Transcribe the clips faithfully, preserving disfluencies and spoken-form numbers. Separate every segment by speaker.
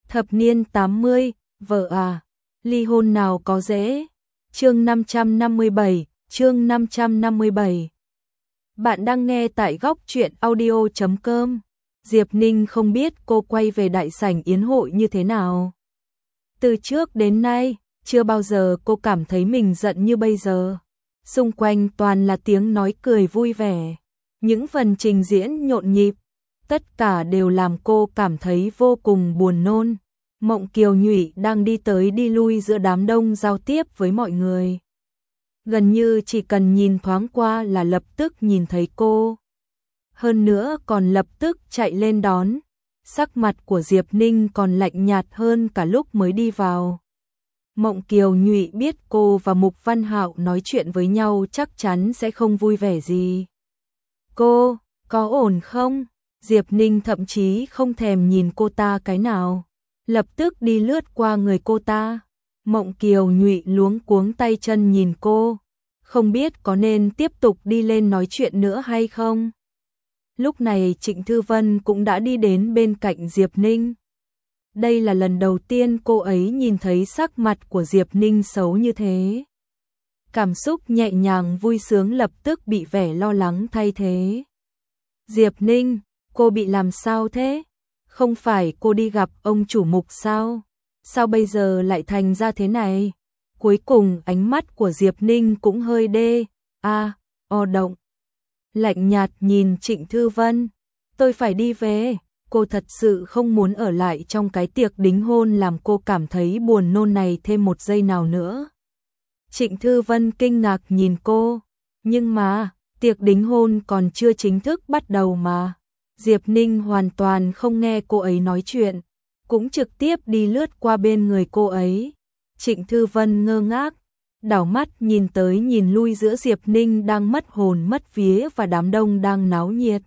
Speaker 1: Thập niên tám mươi, vợ à, ly hôn nào có dễ. Chương năm trăm năm mươi bảy, chương năm trăm năm mươi bảy. Bạn đang nghe tại góc truyện audio chấm com. Diệp Ninh không biết cô quay về đại sảnh yến hội như thế nào. Từ trước đến nay, chưa bao giờ cô cảm thấy mình giận như bây giờ. Xung quanh toàn là tiếng nói cười vui vẻ, những phần trình diễn nhộn nhịp, tất cả đều làm cô cảm thấy vô cùng buồn nôn. Mộng Kiều Nhụy đang đi tới đi lui giữa đám đông giao tiếp với mọi người. Gần như chỉ cần nhìn thoáng qua là lập tức nhìn thấy cô. Hơn nữa còn lập tức chạy lên đón. Sắc mặt của Diệp Ninh còn lạnh nhạt hơn cả lúc mới đi vào. Mộng Kiều Nhụy biết cô và Mục Văn Hạo nói chuyện với nhau chắc chắn sẽ không vui vẻ gì. Cô, có ổn không? Diệp Ninh thậm chí không thèm nhìn cô ta cái nào, lập tức đi lướt qua người cô ta. Mộng Kiều Nhụy luống cuống tay chân nhìn cô, không biết có nên tiếp tục đi lên nói chuyện nữa hay không. Lúc này Trịnh Thư Vân cũng đã đi đến bên cạnh Diệp Ninh. Đây là lần đầu tiên cô ấy nhìn thấy sắc mặt của Diệp Ninh xấu như thế. Cảm xúc nhẹ nhàng vui sướng lập tức bị vẻ lo lắng thay thế. Diệp Ninh, cô bị làm sao thế? Không phải cô đi gặp ông chủ Mục sao? Sao bây giờ lại thành ra thế này? Cuối cùng ánh mắt của Diệp Ninh cũng hơi đê, a, o động. Lạnh nhạt nhìn Trịnh Thư Vân. Tôi phải đi về. Cô thật sự không muốn ở lại trong cái tiệc đính hôn làm cô cảm thấy buồn nôn này thêm một giây nào nữa. Trịnh Thư Vân kinh ngạc nhìn cô. Nhưng mà, tiệc đính hôn còn chưa chính thức bắt đầu mà. Diệp Ninh hoàn toàn không nghe cô ấy nói chuyện, cũng trực tiếp đi lướt qua bên người cô ấy. Trịnh Thư Vân ngơ ngác, đảo mắt nhìn tới nhìn lui giữa Diệp Ninh đang mất hồn mất vía và đám đông đang náo nhiệt.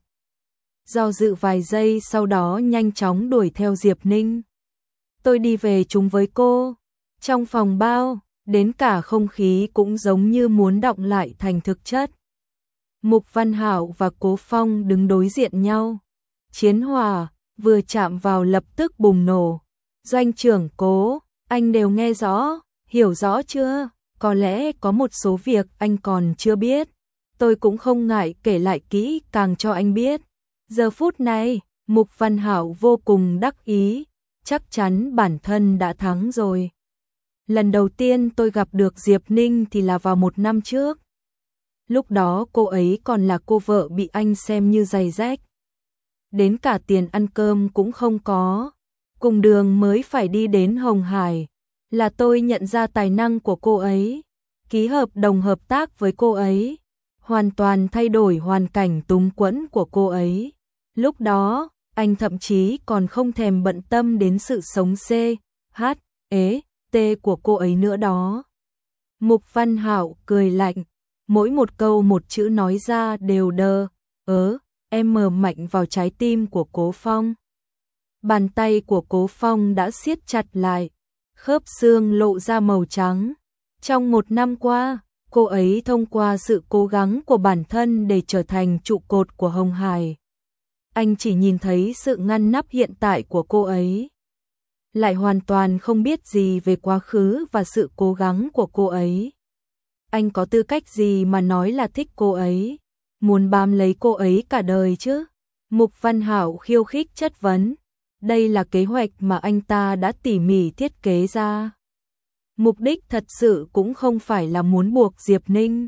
Speaker 1: Do dự vài giây sau đó nhanh chóng đuổi theo Diệp Ninh. Tôi đi về chung với cô. Trong phòng bao, đến cả không khí cũng giống như muốn đọng lại thành thực chất. Mục Văn Hạo và Cố Phong đứng đối diện nhau. Chiến hỏa vừa chạm vào lập tức bùng nổ. Doanh trưởng Cố, anh đều nghe rõ, hiểu rõ chưa? Có lẽ có một số việc anh còn chưa biết. Tôi cũng không ngại kể lại kỹ càng cho anh biết. Giờ phút này, Mục Văn Hạo vô cùng đắc ý, chắc chắn bản thân đã thắng rồi. Lần đầu tiên tôi gặp được Diệp Ninh thì là vào một năm trước. Lúc đó cô ấy còn là cô vợ bị anh xem như giày rách. Đến cả tiền ăn cơm cũng không có. Cùng đường mới phải đi đến Hồng Hải. Là tôi nhận ra tài năng của cô ấy. Ký hợp đồng hợp tác với cô ấy. Hoàn toàn thay đổi hoàn cảnh túng quẫn của cô ấy. Lúc đó, anh thậm chí còn không thèm bận tâm đến sự sống C, H, E, T của cô ấy nữa đó. Mục Văn Hạo cười lạnh. Mỗi một câu một chữ nói ra đều đơ, ớ, em mờ mạnh vào trái tim của Cố Phong. Bàn tay của Cố Phong đã siết chặt lại, khớp xương lộ ra màu trắng. Trong một năm qua, cô ấy thông qua sự cố gắng của bản thân để trở thành trụ cột của Hồng Hải. Anh chỉ nhìn thấy sự ngăn nắp hiện tại của cô ấy, lại hoàn toàn không biết gì về quá khứ và sự cố gắng của cô ấy. Anh có tư cách gì mà nói là thích cô ấy, muốn bám lấy cô ấy cả đời chứ? Mục Văn Hạo khiêu khích chất vấn. Đây là kế hoạch mà anh ta đã tỉ mỉ thiết kế ra. Mục đích thật sự cũng không phải là muốn buộc Diệp Ninh,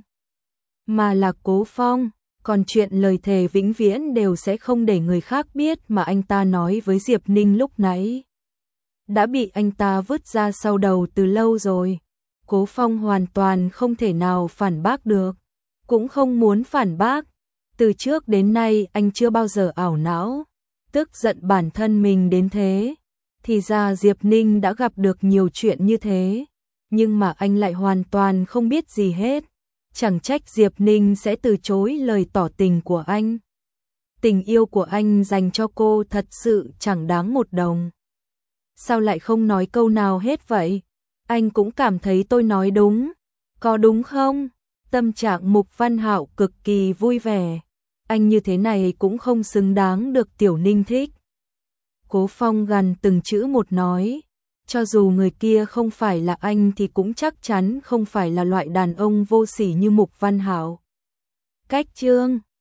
Speaker 1: mà là Cố Phong. Còn chuyện lời thề vĩnh viễn đều sẽ không để người khác biết mà anh ta nói với Diệp Ninh lúc nãy, đã bị anh ta vứt ra sau đầu từ lâu rồi. Cố Phong hoàn toàn không thể nào phản bác được, cũng không muốn phản bác. Từ trước đến nay anh chưa bao giờ ảo não, tức giận bản thân mình đến thế. Thì ra Diệp Ninh đã gặp được nhiều chuyện như thế, nhưng mà anh lại hoàn toàn không biết gì hết. Chẳng trách Diệp Ninh sẽ từ chối lời tỏ tình của anh. Tình yêu của anh dành cho cô thật sự chẳng đáng một đồng. Sao lại không nói câu nào hết vậy? Anh cũng cảm thấy tôi nói đúng, có đúng không? Tâm trạng Mục Văn Hạo cực kỳ vui vẻ. Anh như thế này cũng không xứng đáng được Tiểu Ninh thích. Cố Phong gần từng chữ một nói, cho dù người kia không phải là anh thì cũng chắc chắn không phải là loại đàn ông vô sỉ như Mục Văn Hảo. Cách chương